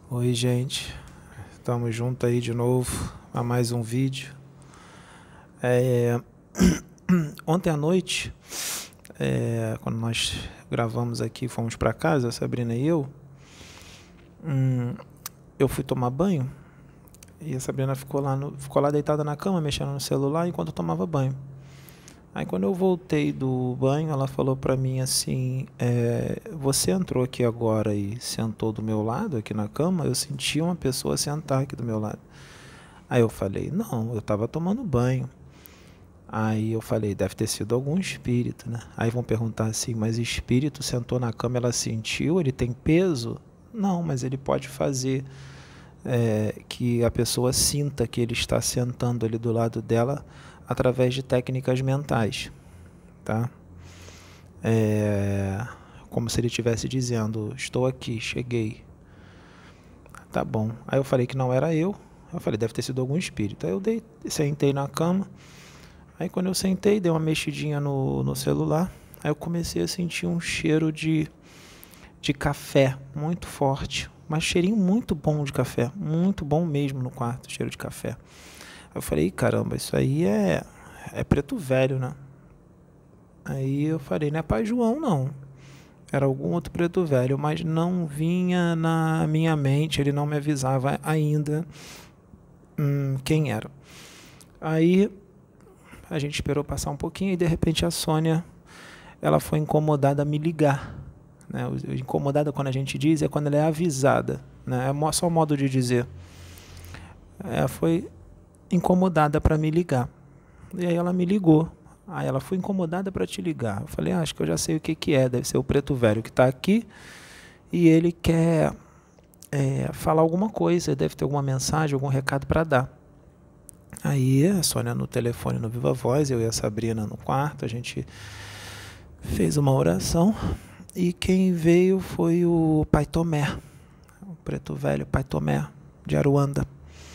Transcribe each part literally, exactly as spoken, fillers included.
Oi, gente, estamos juntos aí de novo a mais um vídeo. É... Ontem à noite, é... quando nós gravamos aqui, fomos para casa, a Sabrina e eu, hum... eu fui tomar banho e a Sabrina ficou lá, no... ficou lá deitada na cama, mexendo no celular enquanto eu tomava banho. Aí quando eu voltei do banho, ela falou pra mim assim, é, você entrou aqui agora e sentou do meu lado, aqui na cama, eu senti uma pessoa sentar aqui do meu lado. Aí eu falei, não, eu tava tomando banho. Aí eu falei, deve ter sido algum espírito, né? Aí vão perguntar assim, mas espírito sentou na cama, ela sentiu, ele tem peso? Não, mas ele pode fazer é, que a pessoa sinta que ele está sentando ali do lado dela através de técnicas mentais, tá? É, como se ele estivesse dizendo, estou aqui, cheguei. Tá bom. Aí eu falei que não era eu. Eu falei, deve ter sido algum espírito. Aí eu dei, sentei na cama. Aí quando eu sentei, dei uma mexidinha no, no celular. Aí eu comecei a sentir um cheiro de, de café muito forte. Mas cheirinho muito bom de café. Muito bom mesmo no quarto, cheiro de café. Eu falei, caramba, isso aí é, é preto velho, né? Aí eu falei, não é Pai João, não. Era algum outro preto velho, mas não vinha na minha mente, ele não me avisava ainda hum, quem era. Aí a gente esperou passar um pouquinho e de repente a Sônia, ela foi incomodada a me ligar. Né? Incomodada, quando a gente diz, é quando ela é avisada. Né? É só um modo de dizer. Ela foi incomodada para me ligar. E aí ela me ligou. Aí ela foi incomodada para te ligar. Eu falei, ah, acho que eu já sei o que, que é. Deve ser o preto velho que está aqui e ele quer é, falar alguma coisa. Deve ter alguma mensagem, algum recado para dar. Aí a Sônia no telefone, no Viva Voz, eu e a Sabrina no quarto, a gente fez uma oração. E quem veio foi o Pai Tomé, o preto velho Pai Tomé de Aruanda.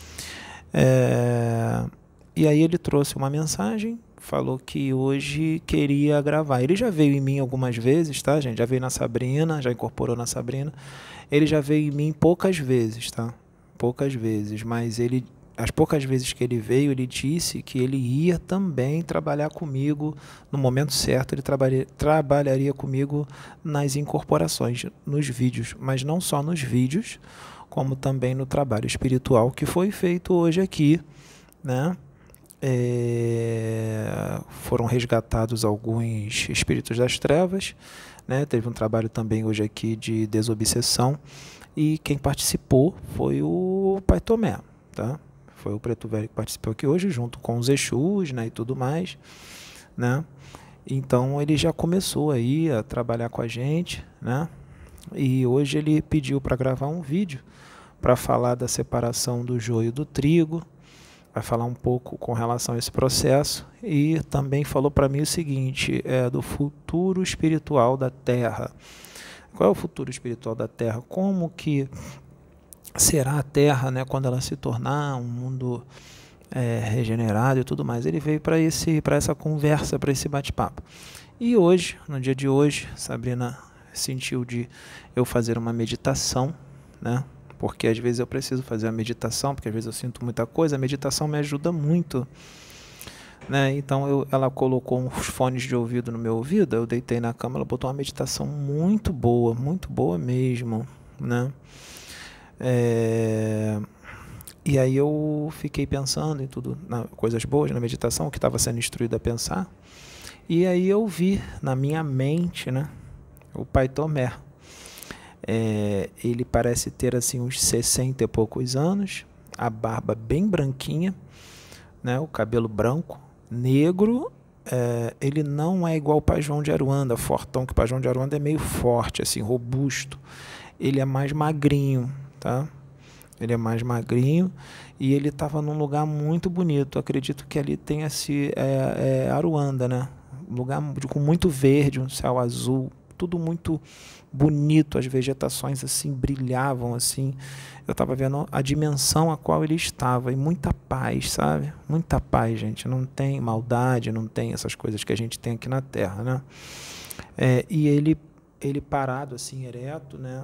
É, e aí ele trouxe uma mensagem, falou que hoje queria gravar. Ele já veio em mim algumas vezes, tá, gente? Já veio na Sabrina, já incorporou na Sabrina. Ele já veio em mim poucas vezes, tá? Poucas vezes, mas ele, as poucas vezes que ele veio, ele disse que ele ia também trabalhar comigo no momento certo. Ele trabalha, trabalharia comigo nas incorporações, nos vídeos, mas não só nos vídeos, como também no trabalho espiritual que foi feito hoje aqui, né? É, foram resgatados alguns espíritos das trevas, né? Teve um trabalho também hoje aqui de desobsessão e quem participou foi o Pai Tomé, tá? Foi o preto velho que participou aqui hoje junto com os Exus, né, e tudo mais, né? Então ele já começou aí a trabalhar com a gente, né? E hoje ele pediu para gravar um vídeo para falar da separação do joio do trigo. Vai falar um pouco com relação a esse processo e também falou para mim o seguinte, é, do futuro espiritual da Terra. Qual é o futuro espiritual da Terra? Como que será a Terra, né, quando ela se tornar um mundo é, regenerado e tudo mais? Ele veio para esse, para essa conversa, para esse bate-papo. E hoje, no dia de hoje, Sabrina sentiu de eu fazer uma meditação, né? Porque às vezes eu preciso fazer a meditação, porque às vezes eu sinto muita coisa, a meditação me ajuda muito, né? Então eu, ela colocou uns fones de ouvido no meu ouvido, eu deitei na cama, ela botou uma meditação muito boa, muito boa mesmo, né? É... E aí eu fiquei pensando em tudo, na, coisas boas na meditação, o que estava sendo instruído a pensar, e aí eu vi na minha mente, né, o Pai Tomé. É, ele parece ter assim uns sessenta e poucos anos, a barba bem branquinha, né, o cabelo branco, negro. É, ele não é igual o Pai João de Aruanda, fortão, que o Pai João de Aruanda é meio forte, assim, robusto. Ele é mais magrinho, tá? Ele é mais magrinho e ele estava num lugar muito bonito. Acredito que ali tenha se é, é Aruanda, né? Um lugar com muito verde, um céu azul, tudo muito bonito, as vegetações assim brilhavam assim. Eu estava vendo a dimensão a qual ele estava e muita paz, sabe? Muita paz, gente. Não tem maldade, não tem essas coisas que a gente tem aqui na Terra, né? É, e ele ele parado assim, ereto, né?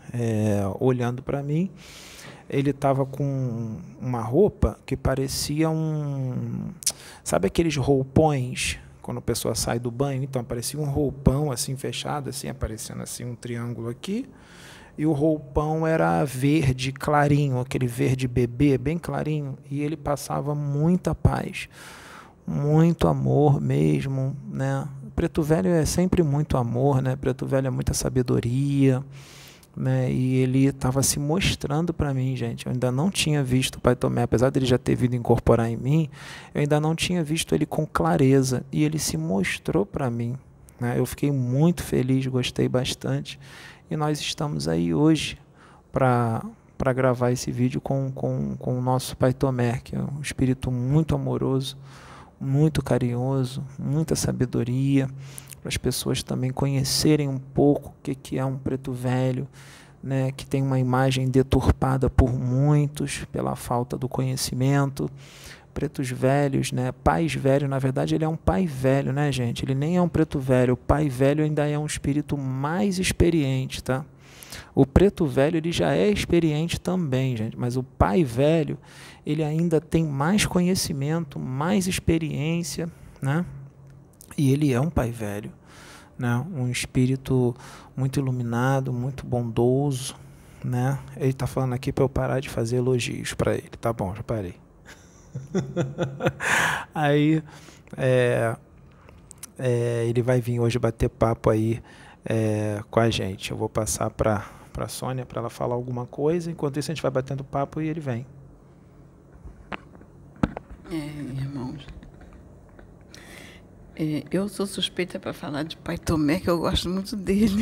é, olhando para mim. Ele estava com uma roupa que parecia um... Sabe aqueles roupões, quando a pessoa sai do banho? Então, parecia um roupão assim, fechado, assim, aparecendo assim um triângulo aqui. E o roupão era verde clarinho, aquele verde bebê, bem clarinho. E ele passava muita paz, muito amor mesmo, né? Preto Velho é sempre muito amor, né? Preto Velho é muita sabedoria, né? E ele estava se mostrando para mim, gente. Eu ainda não tinha visto o Pai Tomé, apesar dele já ter vindo incorporar em mim, eu ainda não tinha visto ele com clareza. E ele se mostrou para mim, né? Eu fiquei muito feliz, gostei bastante. E nós estamos aí hoje para para gravar esse vídeo com, com, com o nosso Pai Tomé, que é um espírito muito amoroso, muito carinhoso, muita sabedoria, para as pessoas também conhecerem um pouco o que, que é um preto velho, né, que tem uma imagem deturpada por muitos, pela falta do conhecimento. Pretos velhos, né, pais velhos, na verdade ele é um pai velho, né, gente? Ele nem é um preto velho, o pai velho ainda é um espírito mais experiente, tá? O preto velho ele já é experiente também, gente, mas o pai velho ele ainda tem mais conhecimento, mais experiência, né? E ele é um pai velho, né? Um espírito muito iluminado, muito bondoso, né? Ele está falando aqui para eu parar de fazer elogios para ele, tá bom? Já parei. Aí é, é, ele vai vir hoje bater papo aí é, com a gente. Eu vou passar para para Sônia para ela falar alguma coisa. Enquanto isso a gente vai batendo papo e ele vem. É, irmãos, é, eu sou suspeita para falar de Pai Tomé, que eu gosto muito dele.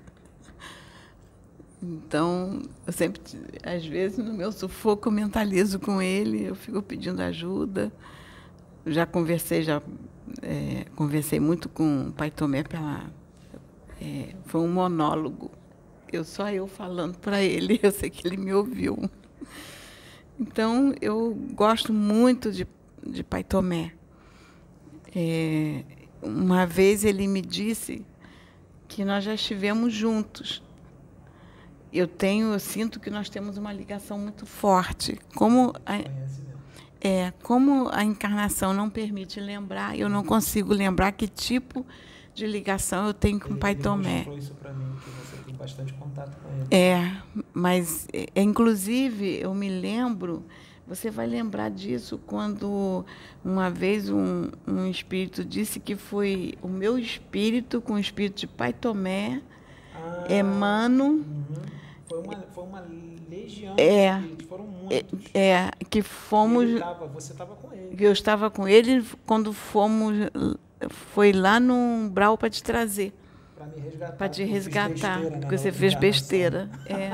Então, eu sempre, às vezes, no meu sufoco, eu mentalizo com ele, eu fico pedindo ajuda. Já conversei, já é, conversei muito com o Pai Tomé pela... É, foi um monólogo. Eu, só eu falando para ele, eu sei que ele me ouviu. Então, eu gosto muito de, de Pai Tomé. É, uma vez ele me disse que nós já estivemos juntos. Eu tenho, eu sinto que nós temos uma ligação muito forte. Como a, é, como a encarnação não permite lembrar, eu não consigo lembrar que tipo de ligação eu tenho com o Pai Tomé. Ele mostrou isso para mim, que você tem bastante contato com ele. É, mas, é, inclusive, eu me lembro, você vai lembrar disso quando uma vez um, um espírito disse que foi o meu espírito com o espírito de Pai Tomé, ah, Emmanuel. Uhum. Foi uma, foi uma legião é, de espíritos, foram muitos. É, que fomos... Ele tava, você estava com ele. Eu estava com ele quando fomos... Foi lá no umbral para te trazer. Para me resgatar. Para te resgatar, porque, porque você fez besteira. É.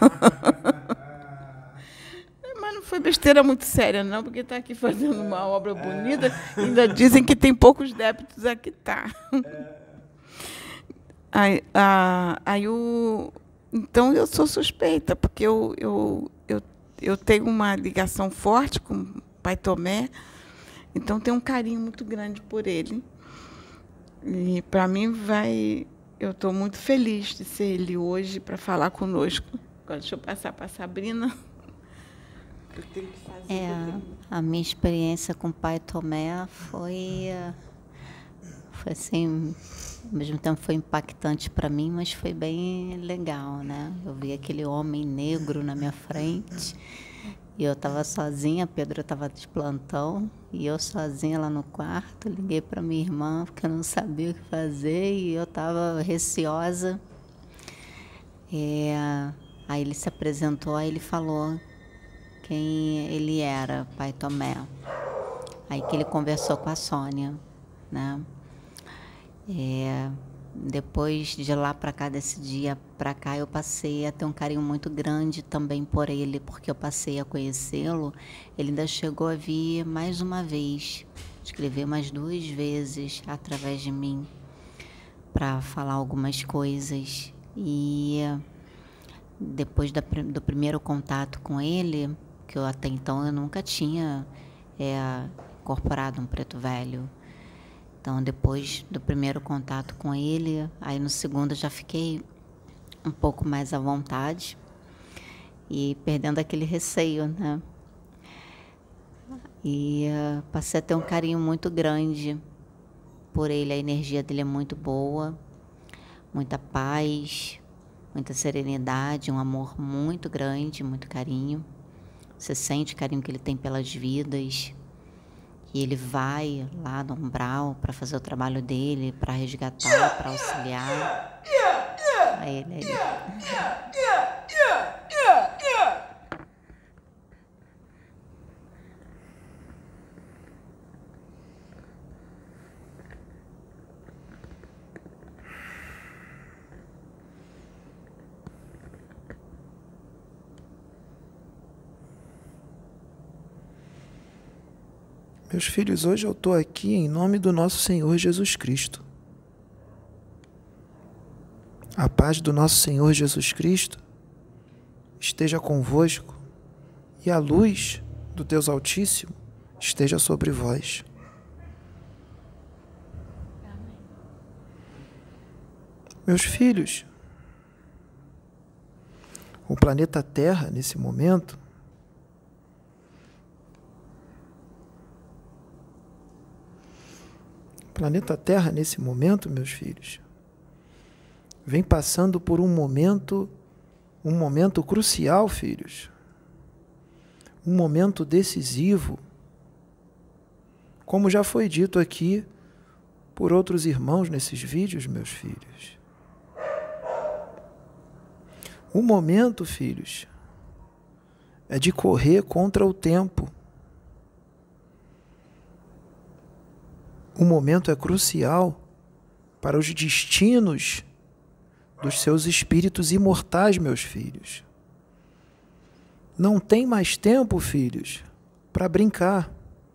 Mas não foi besteira muito séria, não, porque está aqui fazendo uma obra bonita. É. Ainda dizem que tem poucos débitos a quitar. É. Aí, a, aí o... Então, eu sou suspeita, porque eu, eu, eu, eu tenho uma ligação forte com o Pai Tomé, então tenho um carinho muito grande por ele. E, para mim, vai... Eu estou muito feliz de ser ele hoje para falar conosco. Agora, deixa eu passar para a Sabrina. Eu tenho que fazer é, a minha experiência com o Pai Tomé foi... Foi assim... Ao mesmo tempo foi impactante para mim, mas foi bem legal, né? Eu vi aquele homem negro na minha frente e eu estava sozinha, Pedro estava de plantão e eu sozinha lá no quarto. Liguei para minha irmã porque eu não sabia o que fazer e eu estava receosa. É, aí ele se apresentou, aí ele falou quem ele era, Pai Tomé. Aí que ele conversou com a Sônia, né? É, depois de lá para cá, desse dia para cá, eu passei a ter um carinho muito grande também por ele, porque eu passei a conhecê-lo. Ele ainda chegou a vir mais uma vez, escrever mais duas vezes através de mim, para falar algumas coisas. E depois da, do primeiro contato com ele, que eu até então eu nunca tinha é, incorporado um preto velho. Então, depois do primeiro contato com ele, aí no segundo eu já fiquei um pouco mais à vontade e perdendo aquele receio, né? E uh, passei a ter um carinho muito grande por ele. A energia dele é muito boa, muita paz, muita serenidade, um amor muito grande, muito carinho. Você sente o carinho que ele tem pelas vidas. E ele vai lá no umbral para fazer o trabalho dele, para resgatar, para auxiliar. A ele aí. Meus filhos, hoje eu estou aqui em nome do nosso Senhor Jesus Cristo. A paz do nosso Senhor Jesus Cristo esteja convosco e a luz do Deus Altíssimo esteja sobre vós. Meus filhos, o planeta Terra, nesse momento, o planeta Terra, nesse momento, meus filhos, vem passando por um momento, um momento crucial, filhos. Um momento decisivo. Como já foi dito aqui por outros irmãos nesses vídeos, meus filhos. O momento, filhos, é de correr contra o tempo. O momento é crucial para os destinos dos seus espíritos imortais, meus filhos. Não tem mais tempo, filhos, para brincar.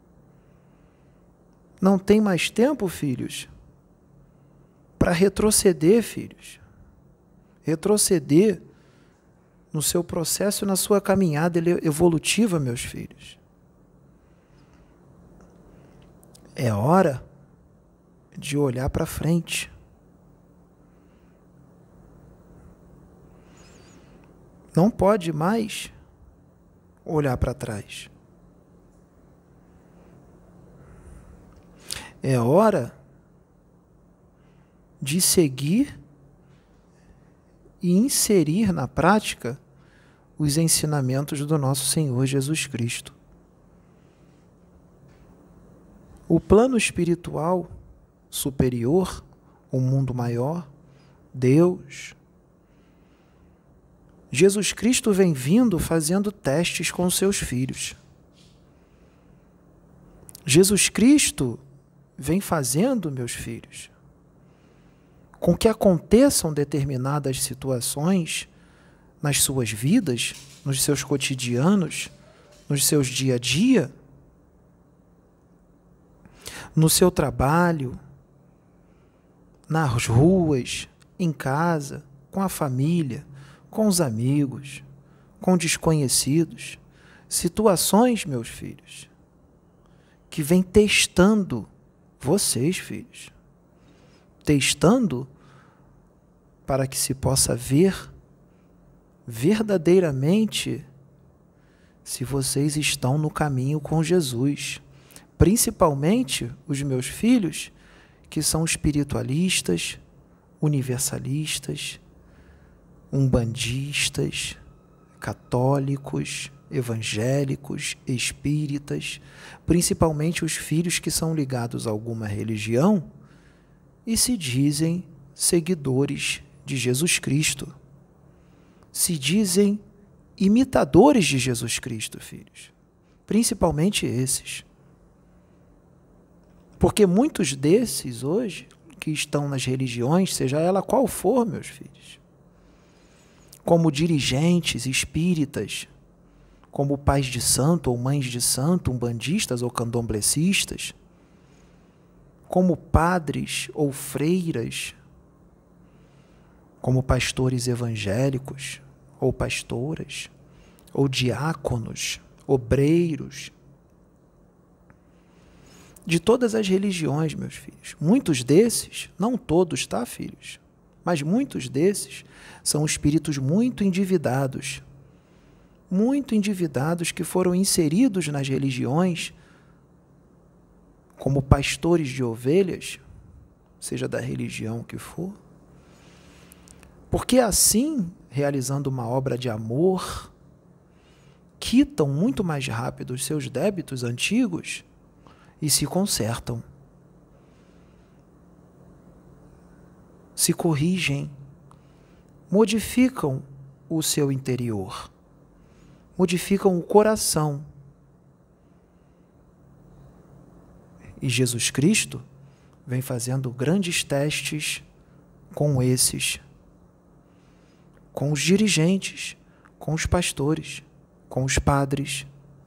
Não tem mais tempo, filhos, para retroceder, filhos. Retroceder no seu processo e na sua caminhada evolutiva, meus filhos. É hora de olhar para frente. Não pode mais olhar para trás. É hora de seguir e inserir na prática os ensinamentos do nosso Senhor Jesus Cristo. O plano espiritual superior, o mundo maior, Deus, Jesus Cristo vem vindo fazendo testes com seus filhos. Jesus Cristo vem fazendo, meus filhos, com que aconteçam determinadas situações nas suas vidas, nos seus cotidianos, nos seus dia a dia, no seu trabalho, nas ruas, em casa, com a família, com os amigos, com desconhecidos, situações, meus filhos, que vem testando vocês, filhos, testando para que se possa ver verdadeiramente se vocês estão no caminho com Jesus, principalmente os meus filhos que são espiritualistas, universalistas, umbandistas, católicos, evangélicos, espíritas, principalmente os filhos que são ligados a alguma religião e se dizem seguidores de Jesus Cristo. Se dizem imitadores de Jesus Cristo, filhos. Principalmente esses. Porque muitos desses hoje, que estão nas religiões, seja ela qual for, meus filhos, como dirigentes espíritas, como pais de santo ou mães de santo, umbandistas ou candomblecistas, como padres ou freiras, como pastores evangélicos ou pastoras, ou diáconos, obreiros, de todas as religiões, meus filhos. Muitos desses, não todos, tá, filhos? Mas muitos desses são espíritos muito endividados, muito endividados que foram inseridos nas religiões como pastores de ovelhas, seja da religião que for, porque assim, realizando uma obra de amor, quitam muito mais rápido os seus débitos antigos e se consertam, se corrigem, modificam o seu interior, modificam o coração. E Jesus Cristo vem fazendo grandes testes com esses, com os dirigentes, com os pastores, com os padres,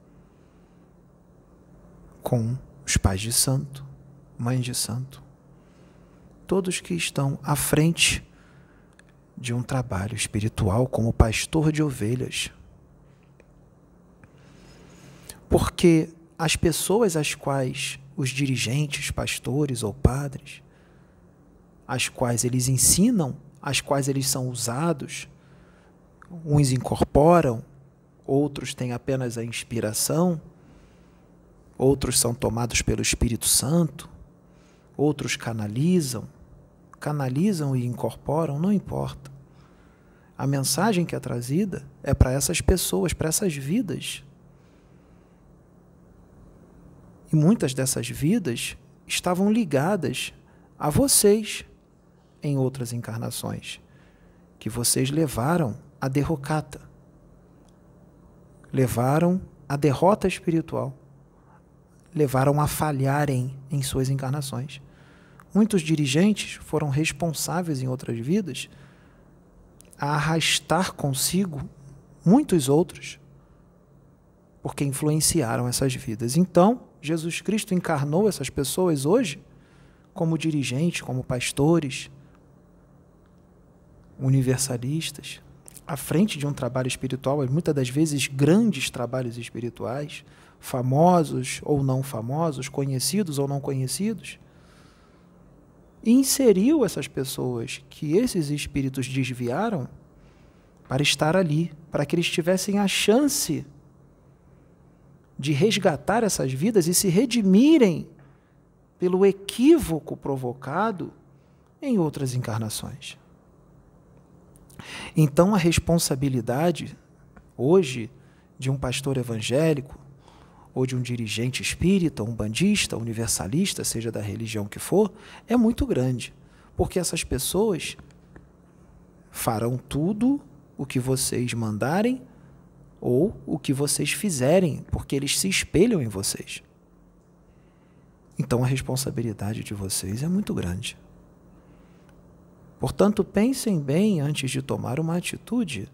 com os pais de santo, mães de santo, todos que estão à frente de um trabalho espiritual como pastor de ovelhas. Porque as pessoas às quais os dirigentes, pastores ou padres, às quais eles ensinam, às quais eles são usados, uns incorporam, outros têm apenas a inspiração, outros são tomados pelo Espírito Santo, outros canalizam, canalizam e incorporam, não importa. A mensagem que é trazida é para essas pessoas, para essas vidas. E muitas dessas vidas estavam ligadas a vocês em outras encarnações, que vocês levaram a derrocata, levaram a derrota espiritual, levaram a falharem em suas encarnações. Muitos dirigentes foram responsáveis em outras vidas a arrastar consigo muitos outros, porque influenciaram essas vidas. Então, Jesus Cristo encarnou essas pessoas hoje como dirigentes, como pastores, universalistas, à frente de um trabalho espiritual, muitas das vezes grandes trabalhos espirituais, famosos ou não famosos, conhecidos ou não conhecidos, e inseriu essas pessoas que esses espíritos desviaram para estar ali, para que eles tivessem a chance de resgatar essas vidas e se redimirem pelo equívoco provocado em outras encarnações. Então, a responsabilidade, hoje, de um pastor evangélico, ou de um dirigente espírita, umbandista, universalista, seja da religião que for, é muito grande, porque essas pessoas farão tudo o que vocês mandarem ou o que vocês fizerem, porque eles se espelham em vocês. Então, a responsabilidade de vocês é muito grande. Portanto, pensem bem antes de tomar uma atitude.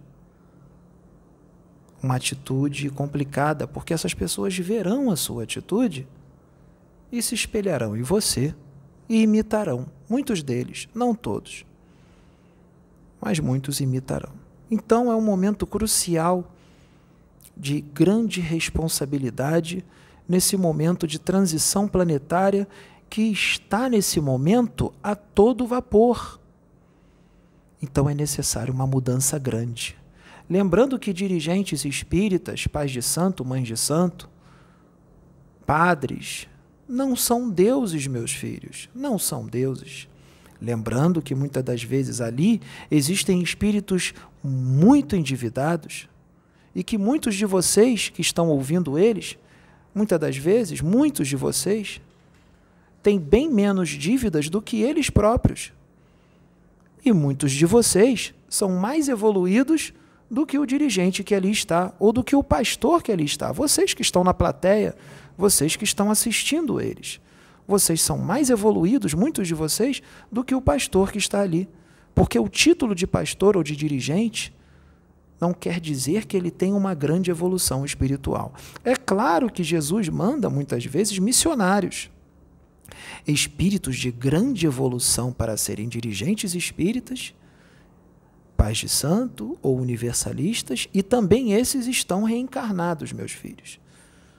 Uma atitude complicada, porque essas pessoas verão a sua atitude e se espelharão em você e imitarão. Muitos deles, não todos, mas muitos imitarão. Então, é um momento crucial de grande responsabilidade nesse momento de transição planetária que está nesse momento a todo vapor. Então é necessário uma mudança grande. Lembrando que dirigentes espíritas, pais de santo, mães de santo, padres, não são deuses, meus filhos, não são deuses. Lembrando que muitas das vezes ali existem espíritos muito endividados e que muitos de vocês que estão ouvindo eles, muitas das vezes, muitos de vocês, têm bem menos dívidas do que eles próprios. E muitos de vocês são mais evoluídos do que o dirigente que ali está, ou do que o pastor que ali está. Vocês que estão na plateia, vocês que estão assistindo eles. Vocês são mais evoluídos, muitos de vocês, do que o pastor que está ali. Porque o título de pastor ou de dirigente não quer dizer que ele tem uma grande evolução espiritual. É claro que Jesus manda, muitas vezes, missionários, espíritos de grande evolução para serem dirigentes espíritas, pais de santo ou universalistas, e também esses estão reencarnados, meus filhos.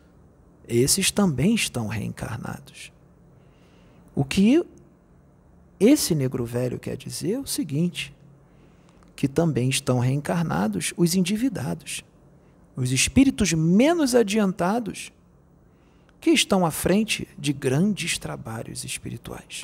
Esses também estão reencarnados. O que esse negro velho quer dizer o seguinte, que também estão reencarnados os endividados, os espíritos menos adiantados, que estão à frente de grandes trabalhos espirituais.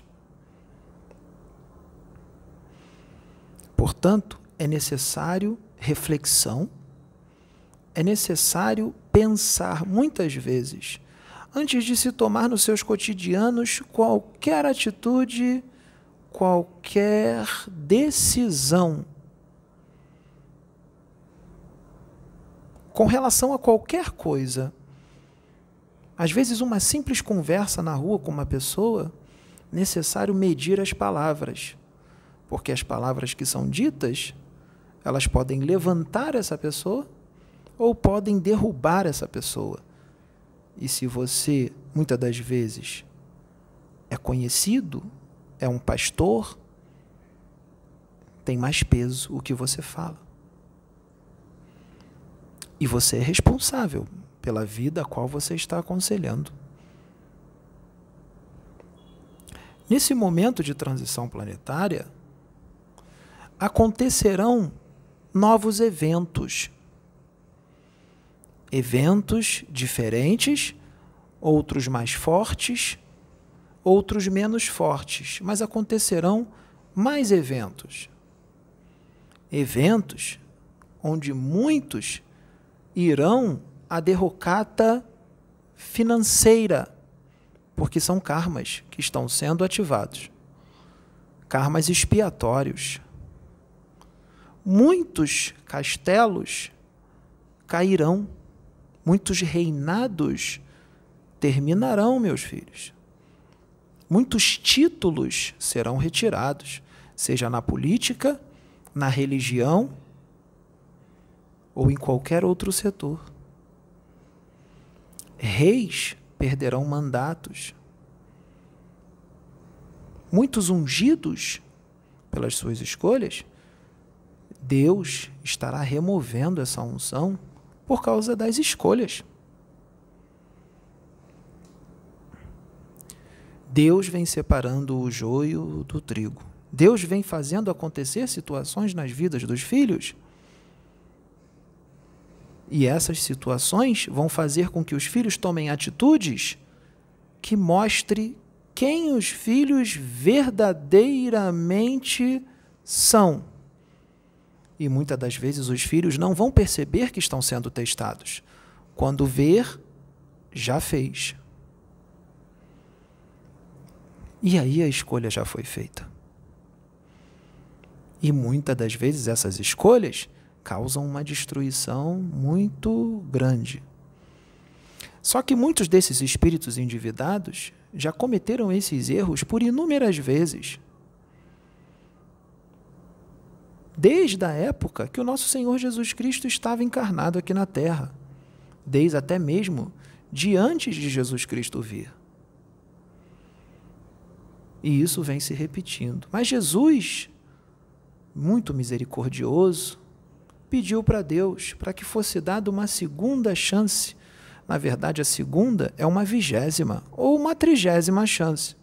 Portanto, é necessário reflexão, é necessário pensar muitas vezes, antes de se tomar nos seus cotidianos qualquer atitude, qualquer decisão, com relação a qualquer coisa. Às vezes, uma simples conversa na rua com uma pessoa, necessário medir as palavras, porque as palavras que são ditas, elas podem levantar essa pessoa ou podem derrubar essa pessoa. E se você, muitas das vezes, é conhecido, é um pastor, tem mais peso o que você fala. E você é responsável pela vida a qual você está aconselhando. Nesse momento de transição planetária, acontecerão novos eventos. Eventos diferentes, outros mais fortes, outros menos fortes, mas acontecerão mais eventos. Eventos onde muitos irão à derrocata financeira, porque são karmas que estão sendo ativados, karmas expiatórios. Muitos castelos cairão, muitos reinados terminarão, meus filhos. Muitos títulos serão retirados, seja na política, na religião ou em qualquer outro setor. Reis perderão mandatos. Muitos ungidos pelas suas escolhas, Deus estará removendo essa unção por causa das escolhas. Deus vem separando o joio do trigo. Deus vem fazendo acontecer situações nas vidas dos filhos. E essas situações vão fazer com que os filhos tomem atitudes que mostre quem os filhos verdadeiramente são. E muitas das vezes os filhos não vão perceber que estão sendo testados. Quando ver, já fez. E aí a escolha já foi feita. E muitas das vezes essas escolhas causam uma destruição muito grande. Só que muitos desses espíritos endividados já cometeram esses erros por inúmeras vezes. Desde a época que o nosso Senhor Jesus Cristo estava encarnado aqui na Terra, desde até mesmo de antes de Jesus Cristo vir. E isso vem se repetindo. Mas Jesus, muito misericordioso, pediu para Deus para que fosse dada uma segunda chance. Na verdade, a segunda é uma vigésima ou uma trigésima chance.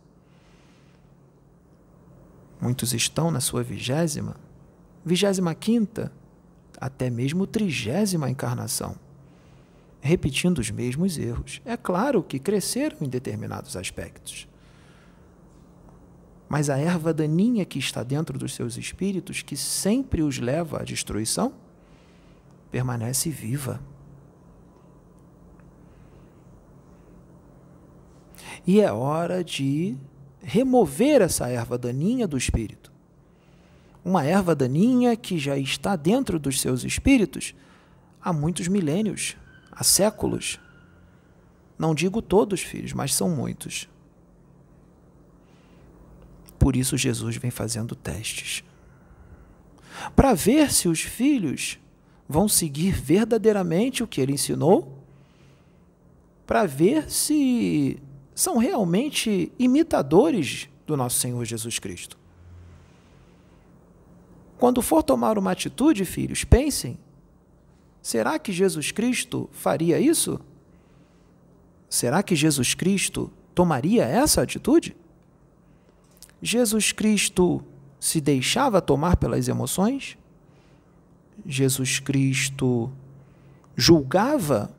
Muitos estão na sua vigésima, vigésima quinta, até mesmo trigésima encarnação, repetindo os mesmos erros. É claro que cresceram em determinados aspectos. Mas a erva daninha que está dentro dos seus espíritos, que sempre os leva à destruição, permanece viva. E é hora de remover essa erva daninha do espírito. Uma erva daninha que já está dentro dos seus espíritos há muitos milênios, há séculos. Não digo todos, filhos, mas são muitos. Por isso Jesus vem fazendo testes, para ver se os filhos vão seguir verdadeiramente o que ele ensinou, para ver se são realmente imitadores do nosso Senhor Jesus Cristo. Quando for tomar uma atitude, filhos, pensem, será que Jesus Cristo faria isso? Será que Jesus Cristo tomaria essa atitude? Jesus Cristo se deixava tomar pelas emoções? Jesus Cristo julgava?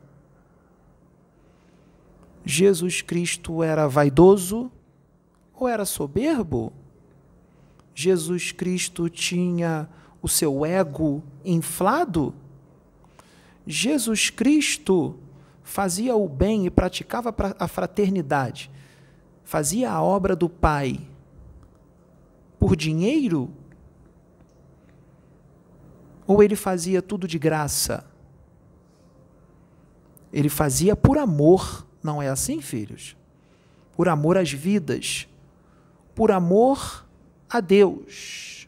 Jesus Cristo era vaidoso ou era soberbo? Jesus Cristo tinha o seu ego inflado? Jesus Cristo fazia o bem e praticava a fraternidade, fazia a obra do Pai por dinheiro? Ou ele fazia tudo de graça? Ele fazia por amor, não é assim, filhos? Por amor às vidas, por amor a Deus.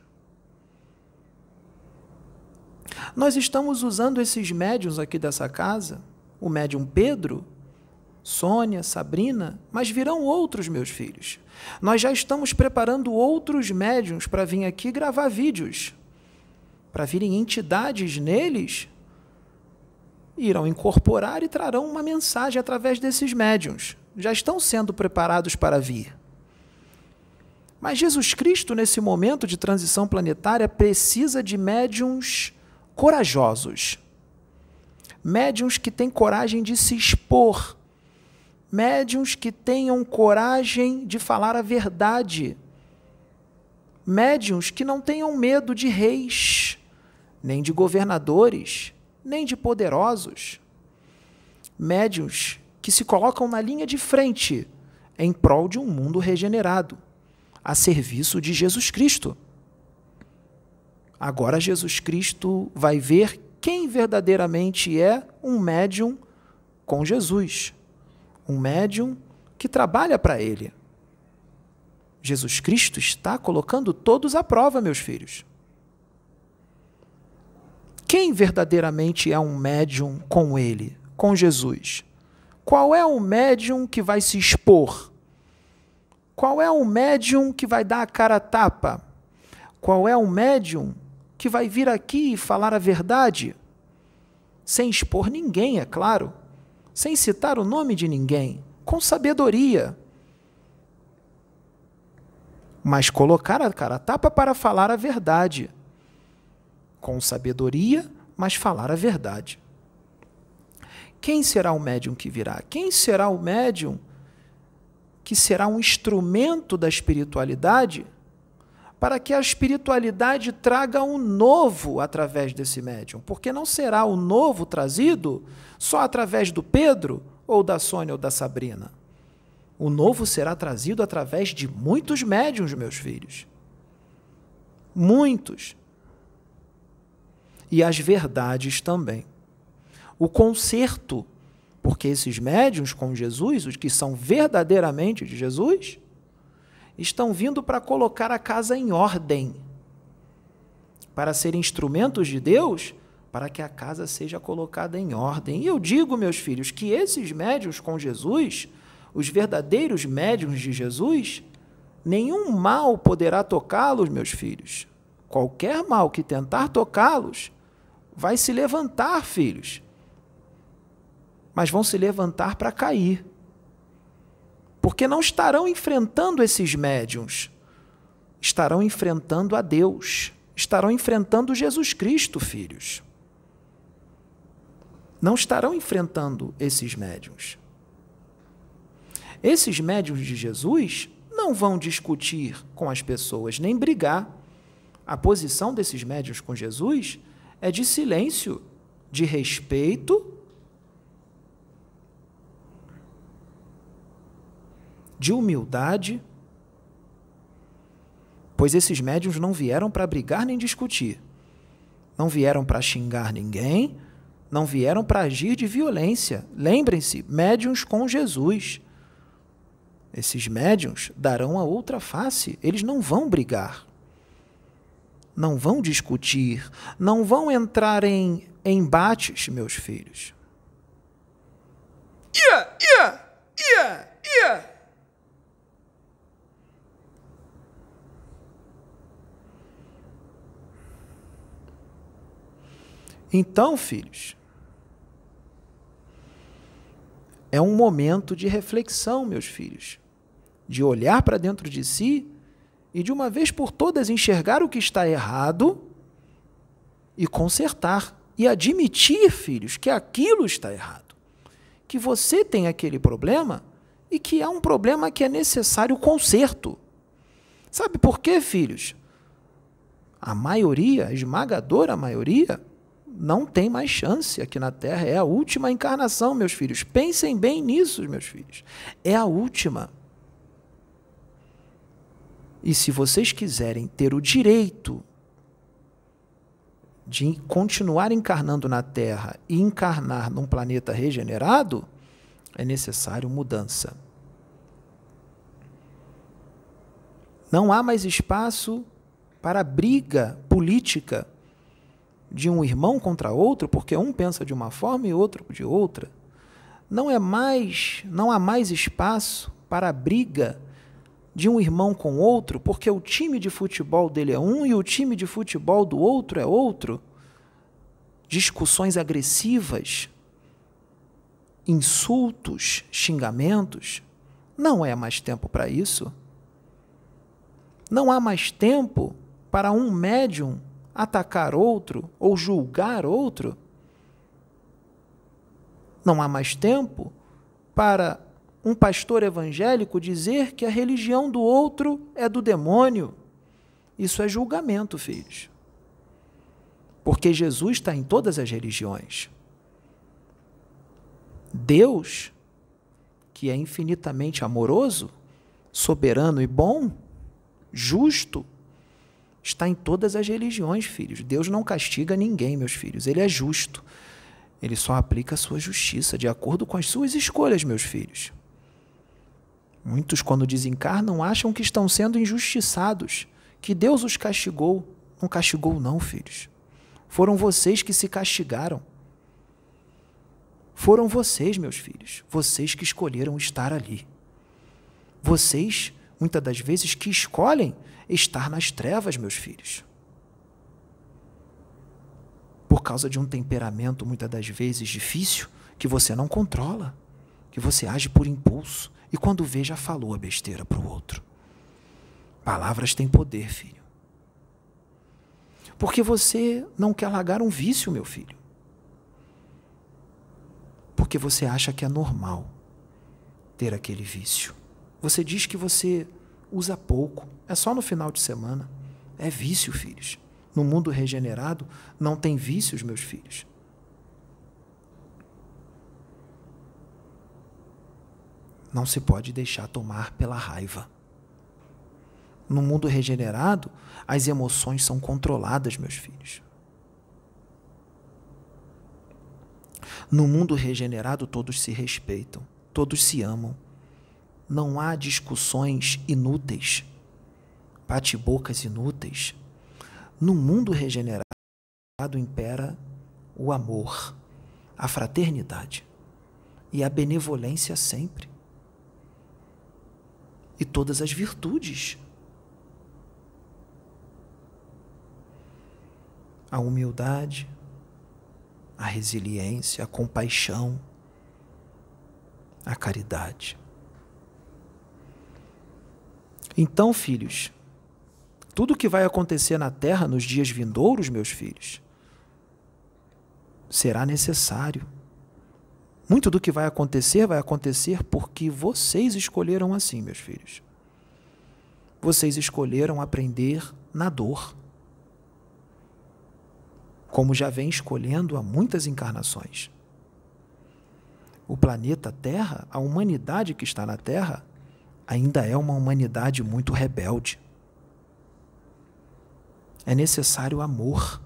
Nós estamos usando esses médiuns aqui dessa casa, o médium Pedro, Sônia, Sabrina, mas virão outros, meus filhos. Nós já estamos preparando outros médiuns para vir aqui gravar vídeos, para virem entidades neles, irão incorporar e trarão uma mensagem através desses médiuns. Já estão sendo preparados para vir. Mas Jesus Cristo, nesse momento de transição planetária, precisa de médiuns corajosos. Médiuns que têm coragem de se expor. Médiuns que tenham coragem de falar a verdade. Médiuns que não tenham medo de reis, nem de governadores, nem de poderosos. Médiuns que se colocam na linha de frente em prol de um mundo regenerado, a serviço de Jesus Cristo. Agora Jesus Cristo vai ver quem verdadeiramente é um médium com Jesus, um médium que trabalha para Ele. Jesus Cristo está colocando todos à prova, meus filhos. Quem verdadeiramente é um médium com Ele, com Jesus? Qual é o médium que vai se expor? Qual é o médium que vai dar a cara a tapa? Qual é o médium que vai vir aqui e falar a verdade? Sem expor ninguém, é claro. Sem citar o nome de ninguém. Com sabedoria. Mas colocar a cara a tapa para falar a verdade. Com sabedoria, mas falar a verdade. Quem será o médium que virá? Quem será o médium que será um instrumento da espiritualidade para que a espiritualidade traga um novo através desse médium? Porque não será o novo trazido só através do Pedro, ou da Sônia, ou da Sabrina. O novo será trazido através de muitos médiuns, meus filhos. Muitos. E as verdades também. O conserto, porque esses médiuns com Jesus, os que são verdadeiramente de Jesus, estão vindo para colocar a casa em ordem, para serem instrumentos de Deus, para que a casa seja colocada em ordem. E eu digo, meus filhos, que esses médiuns com Jesus, os verdadeiros médiuns de Jesus, nenhum mal poderá tocá-los, meus filhos. Qualquer mal que tentar tocá-los, vai se levantar, filhos. Mas vão se levantar para cair. Porque não estarão enfrentando esses médiuns. Estarão enfrentando a Deus. Estarão enfrentando Jesus Cristo, filhos. Não estarão enfrentando esses médiuns. Esses médiuns de Jesus não vão discutir com as pessoas, nem brigar. A posição desses médiuns com Jesus é de silêncio, de respeito, de humildade, pois esses médiuns não vieram para brigar nem discutir, não vieram para xingar ninguém, não vieram para agir de violência. Lembrem-se, médiuns com Jesus. Esses médiuns darão a outra face, eles não vão brigar, não vão discutir, não vão entrar em embates, meus filhos. Ia, ia, ia, ia. Então, filhos, é um momento de reflexão, meus filhos, de olhar para dentro de si e de uma vez por todas enxergar o que está errado e consertar. E admitir, filhos, que aquilo está errado. Que você tem aquele problema e que é um problema que é necessário conserto. Sabe por quê, filhos? A maioria, a esmagadora maioria, não tem mais chance aqui na Terra. É a última encarnação, meus filhos. Pensem bem nisso, meus filhos. É a última. E se vocês quiserem ter o direito de continuar encarnando na Terra e encarnar num planeta regenerado, é necessário mudança. Não há mais espaço para briga política de um irmão contra outro, porque um pensa de uma forma e outro de outra. Não é mais, não há mais espaço para a briga de um irmão com outro, porque o time de futebol dele é um e o time de futebol do outro é outro. Discussões agressivas, insultos, xingamentos. Não é mais tempo para isso. Não há mais tempo para um médium atacar outro ou julgar outro. Não há mais tempo para um pastor evangélico dizer que a religião do outro é do demônio. Isso é julgamento, filhos. Porque Jesus está em todas as religiões. Deus, que é infinitamente amoroso, soberano e bom, justo, está em todas as religiões, filhos. Deus não castiga ninguém, meus filhos. Ele é justo. Ele só aplica a sua justiça de acordo com as suas escolhas, meus filhos. Muitos, quando desencarnam, acham que estão sendo injustiçados, que Deus os castigou. Não castigou, não, filhos. Foram vocês que se castigaram. Foram vocês, meus filhos, vocês que escolheram estar ali. Vocês, muitas das vezes, que escolhem estar nas trevas, meus filhos. Por causa de um temperamento, muitas das vezes, difícil, que você não controla, que você age por impulso, e quando vê, já falou a besteira para o outro. Palavras têm poder, filho. Porque você não quer largar um vício, meu filho. Porque você acha que é normal ter aquele vício. Você diz que você usa pouco, é só no final de semana. É vício, filhos. No mundo regenerado não tem vícios, meus filhos. Não se pode deixar tomar pela raiva. No mundo regenerado, as emoções são controladas, meus filhos. No mundo regenerado, todos se respeitam, todos se amam. Não há discussões inúteis, bate-bocas inúteis. No mundo regenerado, impera o amor, a fraternidade e a benevolência sempre. E todas as virtudes. A humildade, a resiliência, a compaixão, a caridade. Então, filhos, tudo o que vai acontecer na Terra nos dias vindouros, meus filhos, será necessário. Muito do que vai acontecer, vai acontecer porque vocês escolheram assim, meus filhos. Vocês escolheram aprender na dor, como já vem escolhendo há muitas encarnações. O planeta Terra, a humanidade que está na Terra, ainda é uma humanidade muito rebelde. É necessário amor.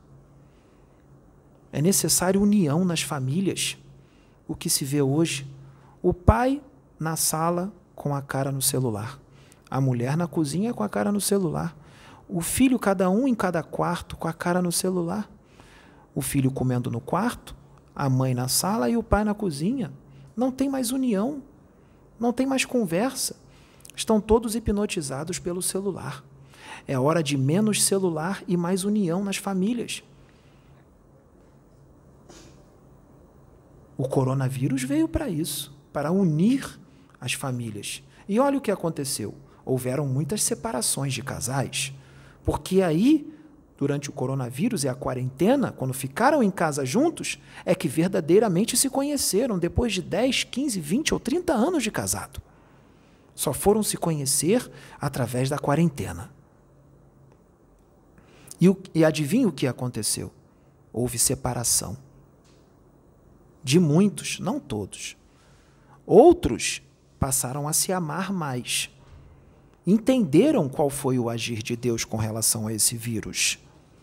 É necessário união nas famílias. O que se vê hoje, o pai na sala com a cara no celular, a mulher na cozinha com a cara no celular, o filho cada um em cada quarto com a cara no celular, o filho comendo no quarto, a mãe na sala e o pai na cozinha. Não tem mais união, não tem mais conversa. Estão todos hipnotizados pelo celular. É hora de menos celular e mais união nas famílias. O coronavírus veio para isso, para unir as famílias. E olha o que aconteceu. houveram muitas separações de casais, porque aí, durante o coronavírus e a quarentena, quando ficaram em casa juntos, é que verdadeiramente se conheceram depois de dez, quinze, vinte ou trinta anos de casado. Só foram se conhecer através da quarentena. E, o, e adivinha o que aconteceu? Houve separação. De muitos, não todos. Outros passaram a se amar mais. Entenderam qual foi o agir de Deus com relação a esse vírus.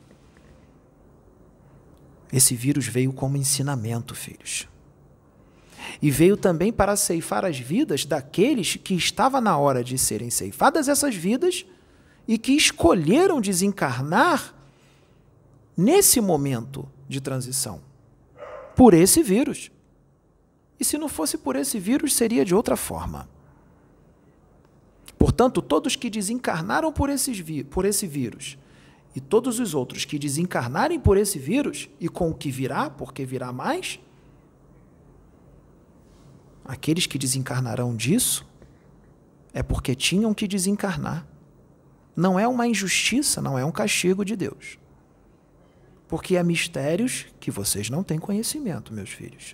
Esse vírus veio como ensinamento, filhos. E veio também para ceifar as vidas daqueles que estava na hora de serem ceifadas essas vidas e que escolheram desencarnar nesse momento de transição, por esse vírus. E se não fosse por esse vírus, seria de outra forma. Portanto, todos que desencarnaram por, esses vi- por esse vírus e todos os outros que desencarnarem por esse vírus e com o que virá, porque virá mais, aqueles que desencarnarão disso é porque tinham que desencarnar. Não é uma injustiça, não é um castigo de Deus. Porque há mistérios que vocês não têm conhecimento, meus filhos.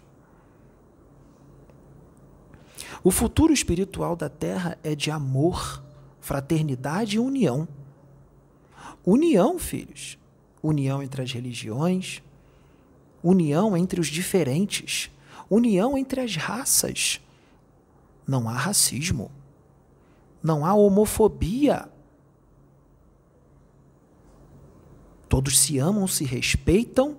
O futuro espiritual da Terra é de amor, fraternidade e união. União, filhos. União entre as religiões, união entre os diferentes, união entre as raças. Não há racismo, não há homofobia. Todos se amam, se respeitam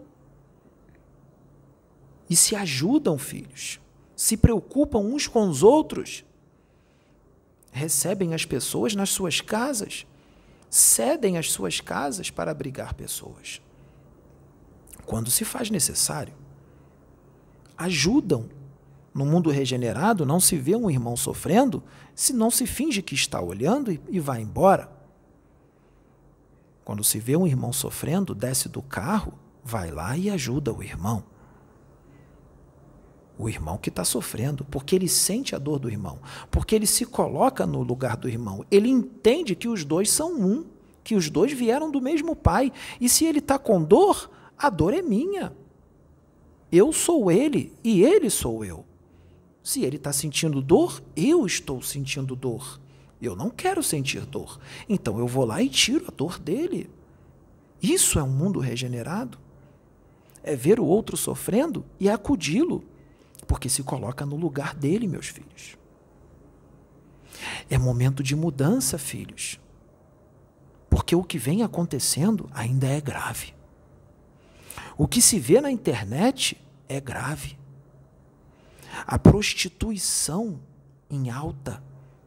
e se ajudam, filhos. Se preocupam uns com os outros. Recebem as pessoas nas suas casas. Cedem as suas casas para abrigar pessoas. Quando se faz necessário. Ajudam. No mundo regenerado não se vê um irmão sofrendo se não se finge que está olhando e, e vai embora. Quando se vê um irmão sofrendo, desce do carro, vai lá e ajuda o irmão. O irmão que está sofrendo, porque ele sente a dor do irmão, porque ele se coloca no lugar do irmão, ele entende que os dois são um, que os dois vieram do mesmo pai, e se ele está com dor, a dor é minha. Eu sou ele e ele sou eu. Se ele está sentindo dor, eu estou sentindo dor. Eu não quero sentir dor, então eu vou lá e tiro a dor dele. Isso é um mundo regenerado. É ver o outro sofrendo e acudi-lo, porque se coloca no lugar dele, meus filhos. É momento de mudança, filhos, porque o que vem acontecendo ainda é grave. O que se vê na internet é grave. A prostituição em alta.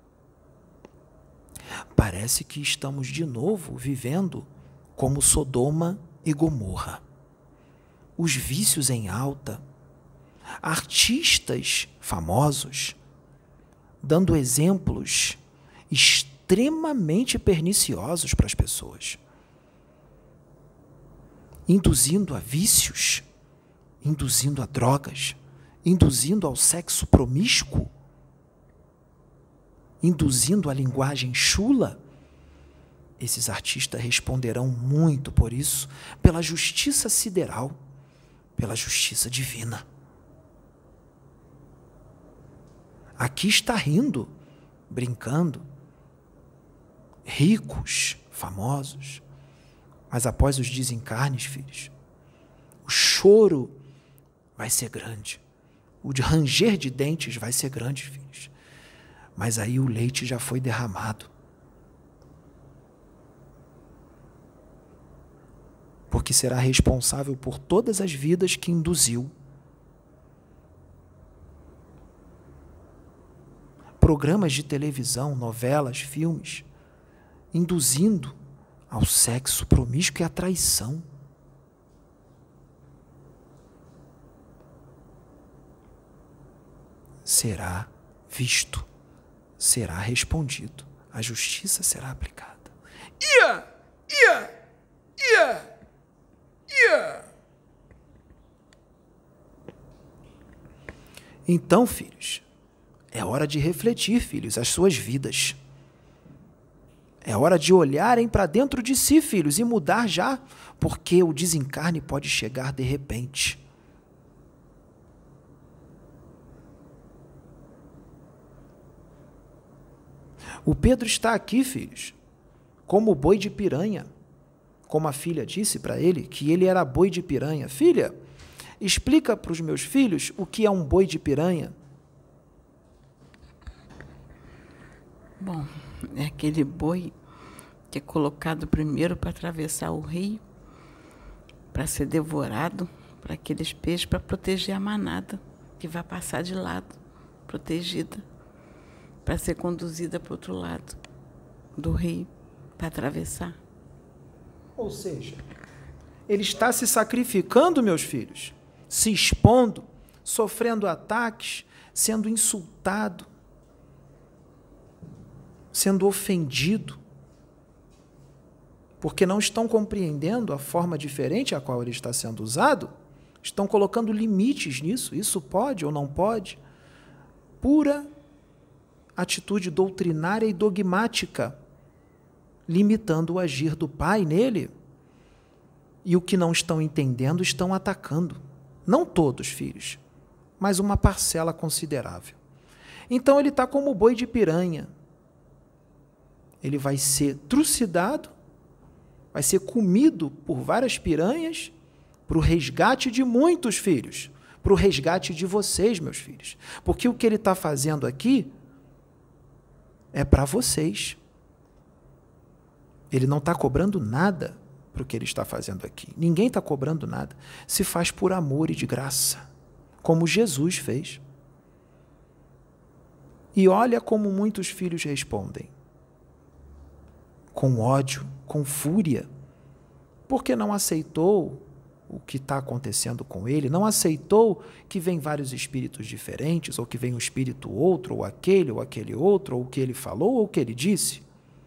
Parece que estamos de novo vivendo como Sodoma e Gomorra. Os vícios em alta. Artistas famosos dando exemplos extremamente perniciosos para as pessoas, induzindo a vícios, induzindo a drogas, induzindo ao sexo promíscuo, induzindo a linguagem chula. Esses artistas responderão muito por isso, pela justiça sideral, pela justiça divina. Aqui está rindo, brincando, ricos, famosos, mas após os desencarnes, filhos, o choro vai ser grande, o de ranger de dentes vai ser grande, filhos, mas aí o leite já foi derramado. Porque será responsável por todas as vidas que induziu. Programas de televisão, novelas, filmes, induzindo ao sexo promíscuo e à traição. Será visto, será respondido, a justiça será aplicada. Ia! Ia! Ia! Ia! Então, filhos, é hora de refletir, filhos, as suas vidas. É hora de olharem para dentro de si, filhos, e mudar já, porque o desencarne pode chegar de repente. O Pedro está aqui, filhos, como boi de piranha. Como a filha disse para ele, que ele era boi de piranha. Filha, explica para os meus filhos o que é um boi de piranha. Bom, é aquele boi que é colocado primeiro para atravessar o rio, para ser devorado por aqueles peixes, para proteger a manada, que vai passar de lado, protegida, para ser conduzida para o outro lado do rio, para atravessar. Ou seja, ele está se sacrificando, meus filhos, se expondo, sofrendo ataques, sendo insultado, sendo ofendido, porque não estão compreendendo a forma diferente a qual ele está sendo usado, estão colocando limites nisso, isso pode ou não pode. Pura atitude doutrinária e dogmática, limitando o agir do Pai nele. E o que não estão entendendo estão atacando. Não todos, filhos, mas uma parcela considerável. Então ele está como boi de piranha. Ele vai ser trucidado, vai ser comido por várias piranhas, para o resgate de muitos filhos, para o resgate de vocês, meus filhos. Porque o que ele está fazendo aqui é para vocês. Ele não está cobrando nada para o que ele está fazendo aqui. Ninguém está cobrando nada. Se faz por amor e de graça, como Jesus fez. E olha como muitos filhos respondem. Com ódio, com fúria, porque não aceitou o que está acontecendo com ele, não aceitou que vem vários espíritos diferentes, ou que vem um espírito outro, ou aquele, ou aquele outro, ou o que ele falou, ou o que ele disse.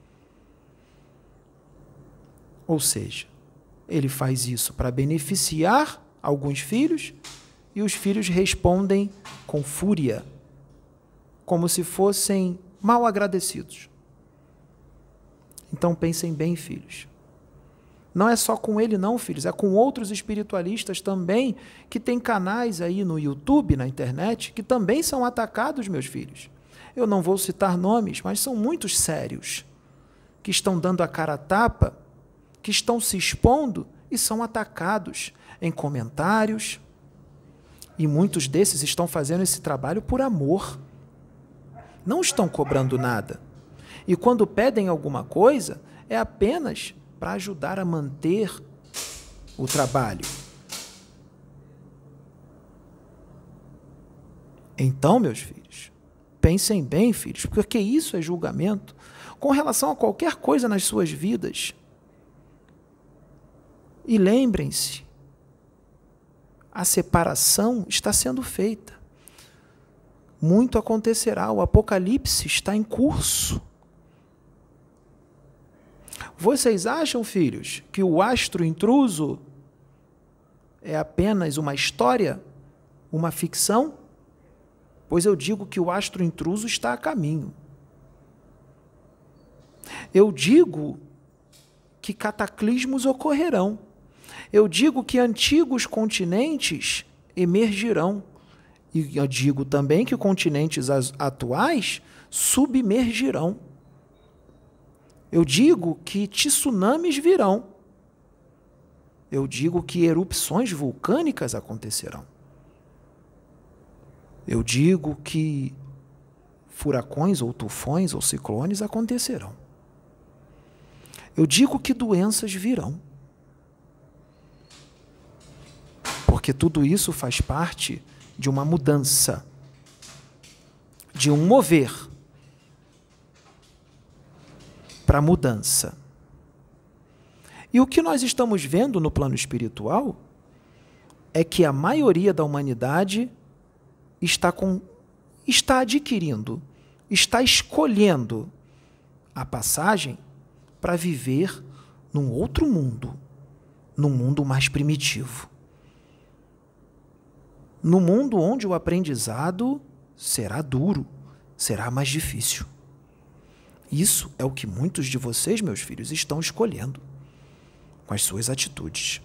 Ou seja, ele faz isso para beneficiar alguns filhos, e os filhos respondem com fúria, como se fossem mal agradecidos. Então pensem bem, filhos. Não é só com ele não, filhos, é com outros espiritualistas também, que tem canais aí no YouTube, na internet, que também são atacados, meus filhos. Eu não vou citar nomes, mas são muitos sérios, que estão dando a cara a tapa, que estão se expondo e são atacados em comentários. E muitos desses estão fazendo esse trabalho por amor. Não estão cobrando nada. E quando pedem alguma coisa, é apenas para ajudar a manter o trabalho. Então, meus filhos, pensem bem, filhos, porque isso é julgamento com relação a qualquer coisa nas suas vidas. E lembrem-se, a separação está sendo feita. Muito acontecerá, o apocalipse está em curso. Vocês acham, filhos, que o astro intruso é apenas uma história, uma ficção? Pois eu digo que o astro intruso está a caminho. Eu digo que cataclismos ocorrerão. Eu digo que antigos continentes emergirão. E eu digo também que continentes atuais submergirão. Eu digo que tsunamis virão. Eu digo que erupções vulcânicas acontecerão. Eu digo que furacões ou tufões ou ciclones acontecerão. Eu digo que doenças virão. Porque tudo isso faz parte de uma mudança, de um mover para a mudança. E o que nós estamos vendo no plano espiritual é que a maioria da humanidade está, com, está adquirindo, está escolhendo a passagem para viver num outro mundo, num mundo mais primitivo. No mundo onde o aprendizado será duro, será mais difícil. Isso é o que muitos de vocês, meus filhos, estão escolhendo com as suas atitudes.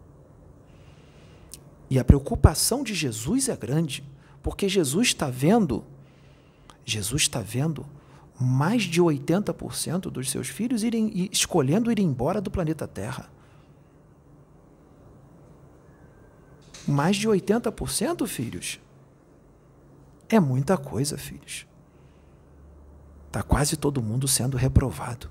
E a preocupação de Jesus é grande, porque Jesus está vendo, Jesus está vendo mais de oitenta por cento dos seus filhos irem, escolhendo ir embora do planeta Terra. Mais de oitenta por cento, filhos. É muita coisa, filhos. Está quase todo mundo sendo reprovado.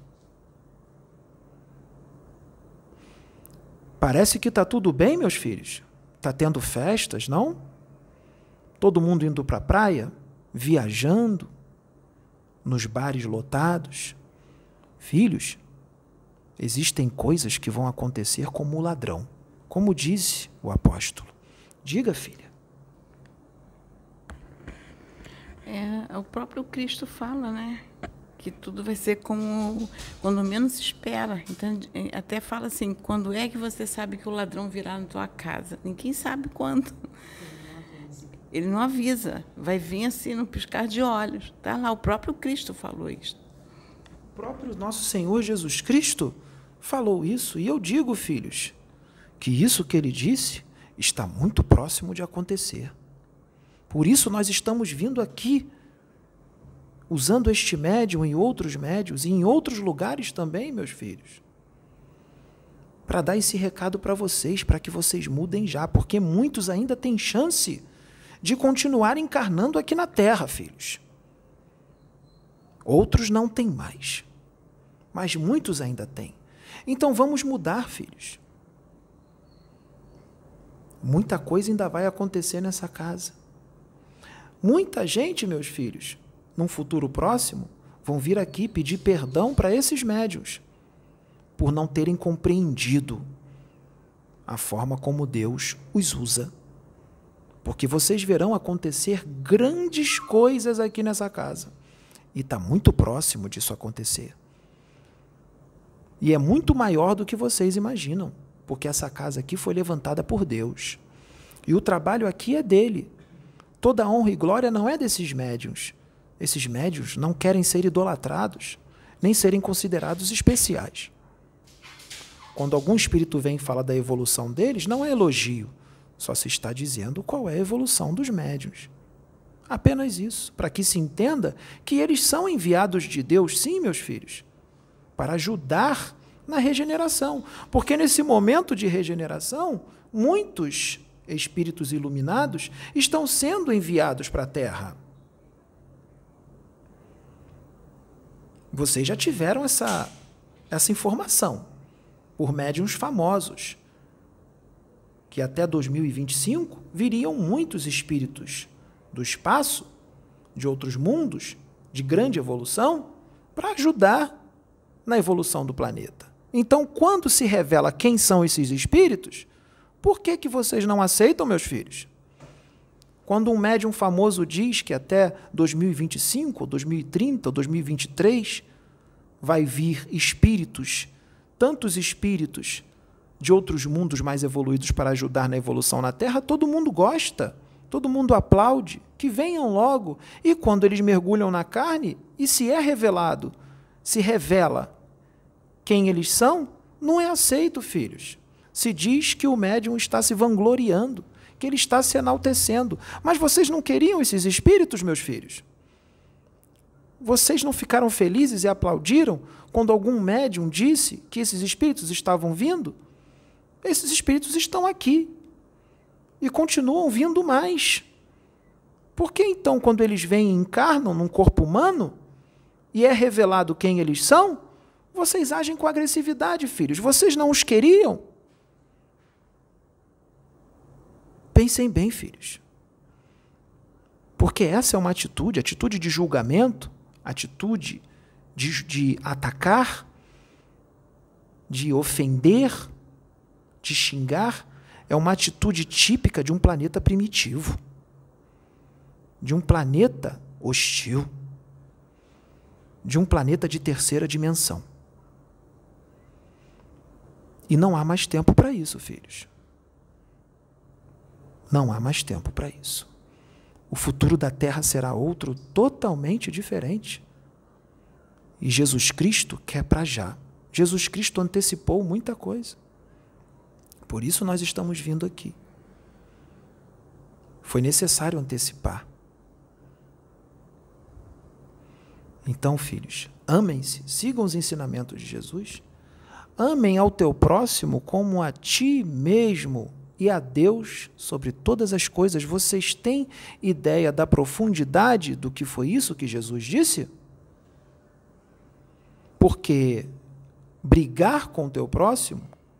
Parece que está tudo bem, meus filhos. Está tendo festas, não? Todo mundo indo para a praia, viajando, nos bares lotados. Filhos, existem coisas que vão acontecer como o ladrão, como disse o apóstolo. Diga, filha. É, o próprio Cristo fala, né? Que tudo vai ser como quando menos se espera. Então, até fala assim, quando é que você sabe que o ladrão virá na tua casa? Ninguém sabe quando. Ele não avisa. Vai vir assim no piscar de olhos. Tá lá, o próprio Cristo falou isso. O próprio nosso Senhor Jesus Cristo falou isso. E eu digo, filhos, que isso que ele disse está muito próximo de acontecer. Por isso nós estamos vindo aqui, usando este médium em outros médios e em outros lugares também, meus filhos, para dar esse recado para vocês, para que vocês mudem já, porque muitos ainda têm chance de continuar encarnando aqui na Terra, filhos. Outros não têm mais, mas muitos ainda têm. Então vamos mudar, filhos. Muita coisa ainda vai acontecer nessa casa. Muita gente, meus filhos, num futuro próximo, vão vir aqui pedir perdão para esses médiuns por não terem compreendido a forma como Deus os usa. Porque vocês verão acontecer grandes coisas aqui nessa casa. E está muito próximo disso acontecer. E é muito maior do que vocês imaginam, porque essa casa aqui foi levantada por Deus. E o trabalho aqui é dele. Toda a honra e glória não é desses médiuns. Esses médiuns não querem ser idolatrados, nem serem considerados especiais. Quando algum espírito vem e fala da evolução deles, não é elogio, só se está dizendo qual é a evolução dos médiuns. Apenas isso, para que se entenda que eles são enviados de Deus, sim, meus filhos, para ajudar na regeneração. Porque nesse momento de regeneração, muitos espíritos iluminados estão sendo enviados para a Terra. Vocês já tiveram essa, essa informação por médiuns famosos, que até dois mil e vinte e cinco viriam muitos espíritos do espaço, de outros mundos, de grande evolução, para ajudar na evolução do planeta. Então, quando se revela quem são esses espíritos, por que que vocês não aceitam, meus filhos? Quando um médium famoso diz que até dois mil e vinte e cinco, dois mil e trinta, dois mil e vinte e três vai vir espíritos, tantos espíritos de outros mundos mais evoluídos para ajudar na evolução na Terra, todo mundo gosta, todo mundo aplaude, que venham logo. E quando eles mergulham na carne, e se é revelado, se revela quem eles são, não é aceito, filhos. Se diz que o médium está se vangloriando, que ele está se enaltecendo. Mas vocês não queriam esses espíritos, meus filhos? Vocês não ficaram felizes e aplaudiram quando algum médium disse que esses espíritos estavam vindo? Esses espíritos estão aqui e continuam vindo mais. Por que então, quando eles vêm e encarnam num corpo humano e é revelado quem eles são, vocês agem com agressividade, filhos? Vocês não os queriam? Pensem bem, filhos. Porque essa é uma atitude, atitude de julgamento, atitude de, de atacar, de ofender, de xingar, é uma atitude típica de um planeta primitivo, de um planeta hostil, de um planeta de terceira dimensão. E não há mais tempo para isso, filhos. Não há mais tempo para isso. O futuro da Terra será outro totalmente diferente. E Jesus Cristo quer para já. Jesus Cristo antecipou muita coisa. Por isso nós estamos vindo aqui. Foi necessário antecipar. Então, filhos, amem-se, sigam os ensinamentos de Jesus, amem ao teu próximo como a ti mesmo e a Deus sobre todas as coisas. Vocês têm ideia da profundidade do que foi isso que Jesus disse? Porque brigar com o teu próximo,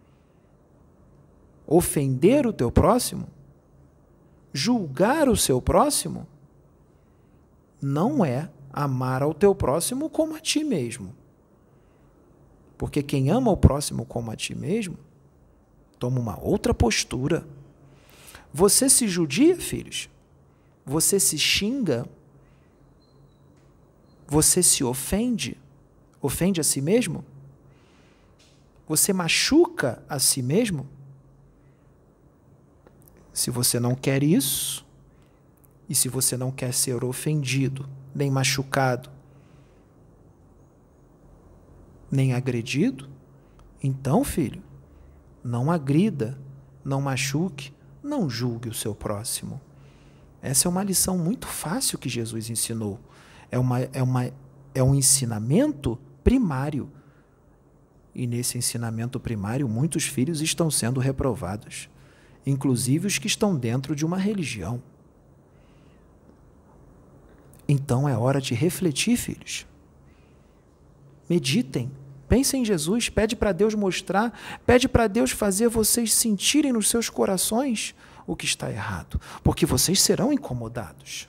ofender o teu próximo, julgar o seu próximo, não é amar ao teu próximo como a ti mesmo. Porque quem ama o próximo como a ti mesmo, toma uma outra postura. Você se judia, filhos? Você se xinga? Você se ofende? Ofende a si mesmo? Você machuca a si mesmo? Se você não quer isso, e se você não quer ser ofendido, nem machucado, nem agredido, então, filho, não agrida, não machuque, não julgue o seu próximo. Essa é uma lição muito fácil que Jesus ensinou. É, uma, é, uma, é um ensinamento primário. E nesse ensinamento primário, muitos filhos estão sendo reprovados, inclusive os que estão dentro de uma religião. Então é hora de refletir, filhos. Meditem, pensem em Jesus, pede para Deus mostrar, pede para Deus fazer vocês sentirem nos seus corações o que está errado, porque vocês serão incomodados.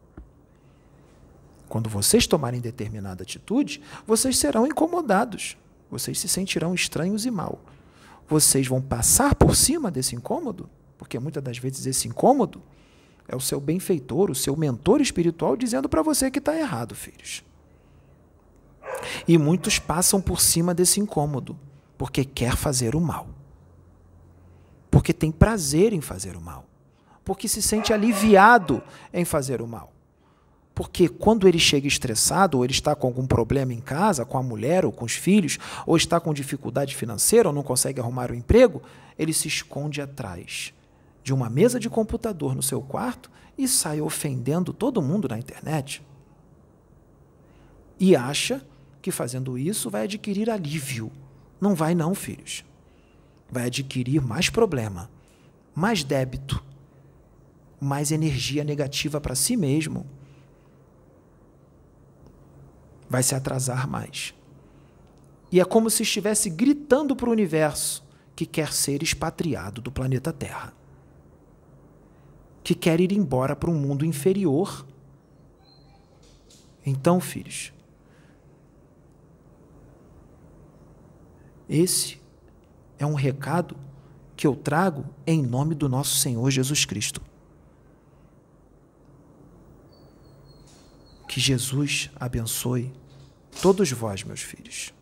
Quando vocês tomarem determinada atitude, vocês serão incomodados, vocês se sentirão estranhos e mal. Vocês vão passar por cima desse incômodo, porque muitas das vezes esse incômodo é o seu benfeitor, o seu mentor espiritual dizendo para você que está errado, filhos. E muitos passam por cima desse incômodo, porque quer fazer o mal. Porque tem prazer em fazer o mal. Porque se sente aliviado em fazer o mal. Porque quando ele chega estressado, ou ele está com algum problema em casa, com a mulher ou com os filhos, ou está com dificuldade financeira, ou não consegue arrumar um emprego, ele se esconde atrás de uma mesa de computador no seu quarto e sai ofendendo todo mundo na internet. E acha que fazendo isso vai adquirir alívio. Não vai não, filhos. Vai adquirir mais problema, mais débito, mais energia negativa para si mesmo. Vai se atrasar mais. E é como se estivesse gritando para o universo que quer ser expatriado do planeta Terra, que quer ir embora para um mundo inferior. Então, filhos, esse é um recado que eu trago em nome do nosso Senhor Jesus Cristo. Que Jesus abençoe todos vós, meus filhos.